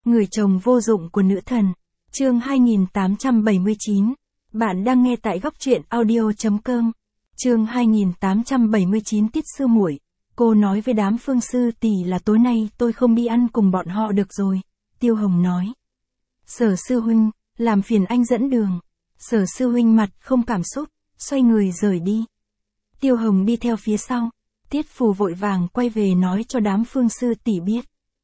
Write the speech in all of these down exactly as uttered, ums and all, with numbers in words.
Người chồng vô dụng của nữ thần. Chương hai nghìn tám trăm bảy mươi chín. Bạn đang nghe tại góc truyện audio chấm com. Chương hai nghìn tám trăm bảy mươi chín. Tiết sư muội. Cô nói với đám Phương sư tỷ là tối nay tôi không đi ăn cùng bọn họ được rồi. Tiêu Hồng nói. Sở sư huynh, làm phiền anh dẫn đường. Sở sư huynh mặt không cảm xúc, xoay người rời đi. Tiêu Hồng đi theo phía sau. Tiết Phù vội vàng quay về nói cho đám Phương sư tỷ biết.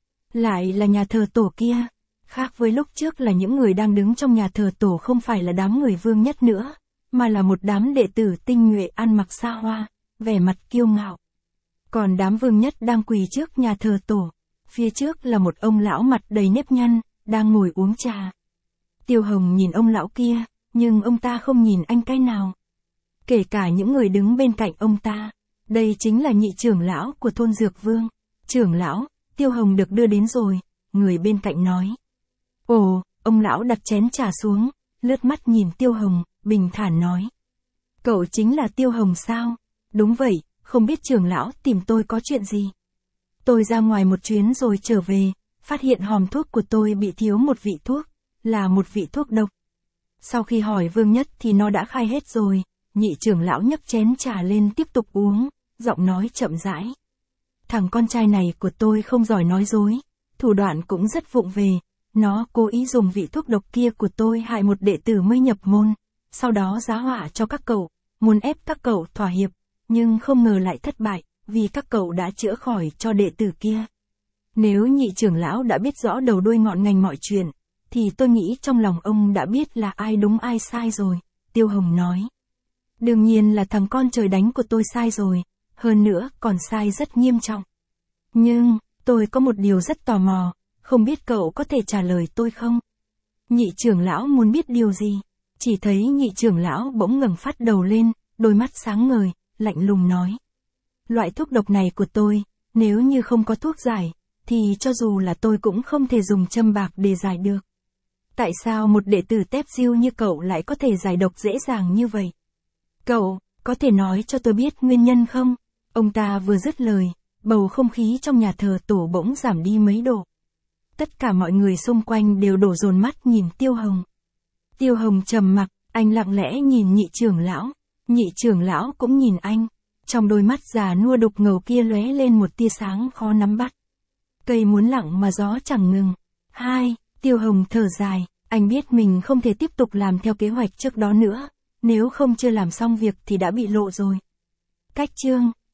Lại là nhà thờ tổ kia. Khác với lúc trước là những người đang đứng trong nhà thờ tổ không phải là đám người Vương Nhất nữa, mà là một đám đệ tử tinh nhuệ ăn mặc xa hoa, vẻ mặt kiêu ngạo. Còn đám Vương Nhất đang quỳ trước nhà thờ tổ. Phía trước là một ông lão mặt đầy nếp nhăn, đang ngồi uống trà. Tiêu Hồng nhìn ông lão kia, nhưng ông ta không nhìn anh cái nào. Kể cả những người đứng bên cạnh ông ta. Đây chính là nhị trưởng lão của thôn Dược Vương. Trưởng lão, Tiêu Hồng được đưa đến rồi, người bên cạnh nói. Ồ, ông lão đặt chén trà xuống, lướt mắt nhìn Tiêu Hồng, bình thản nói. Cậu chính là Tiêu Hồng sao? Đúng vậy, không biết trưởng lão tìm tôi có chuyện gì. Tôi ra ngoài một chuyến rồi trở về, phát hiện hòm thuốc của tôi bị thiếu một vị thuốc, là một vị thuốc độc. Sau khi hỏi Vương Nhất thì nó đã khai hết rồi, nhị trưởng lão nhấc chén trà lên tiếp tục uống, giọng nói chậm rãi. Thằng con trai này của tôi không giỏi nói dối, thủ đoạn cũng rất vụng về, nó cố ý dùng vị thuốc độc kia của tôi hại một đệ tử mới nhập môn, sau đó giá họa cho các cậu, muốn ép các cậu thỏa hiệp, nhưng không ngờ lại thất bại, vì các cậu đã chữa khỏi cho đệ tử kia. Nếu nhị trưởng lão đã biết rõ đầu đuôi ngọn ngành mọi chuyện, thì tôi nghĩ trong lòng ông đã biết là ai đúng ai sai rồi, Tiêu Hồng nói. Đương nhiên là thằng con trời đánh của tôi sai rồi, hơn nữa còn sai rất nghiêm trọng. Nhưng, tôi có một điều rất tò mò, không biết cậu có thể trả lời tôi không? Nhị trưởng lão muốn biết điều gì? Chỉ thấy nhị trưởng lão bỗng ngẩng phát đầu lên, đôi mắt sáng ngời, lạnh lùng nói. Loại thuốc độc này của tôi, nếu như không có thuốc giải, thì cho dù là tôi cũng không thể dùng châm bạc để giải được. Tại sao một đệ tử tép diêu như cậu lại có thể giải độc dễ dàng như vậy? Cậu, có thể nói cho tôi biết nguyên nhân không? Ông ta vừa dứt lời, bầu không khí trong nhà thờ tổ bỗng giảm đi mấy độ. Tất cả mọi người xung quanh đều đổ dồn mắt nhìn Tiêu Hồng. Tiêu Hồng trầm mặc, anh lặng lẽ nhìn nhị trưởng lão, nhị trưởng lão cũng nhìn anh. Trong đôi mắt già nua đục ngầu kia lóe lên một tia sáng khó nắm bắt. Cây muốn lặng mà gió chẳng ngừng. Hai, Tiêu Hồng thở dài, anh biết mình không thể tiếp tục làm theo kế hoạch trước đó nữa, nếu không chưa làm xong việc thì đã bị lộ rồi. Cách chương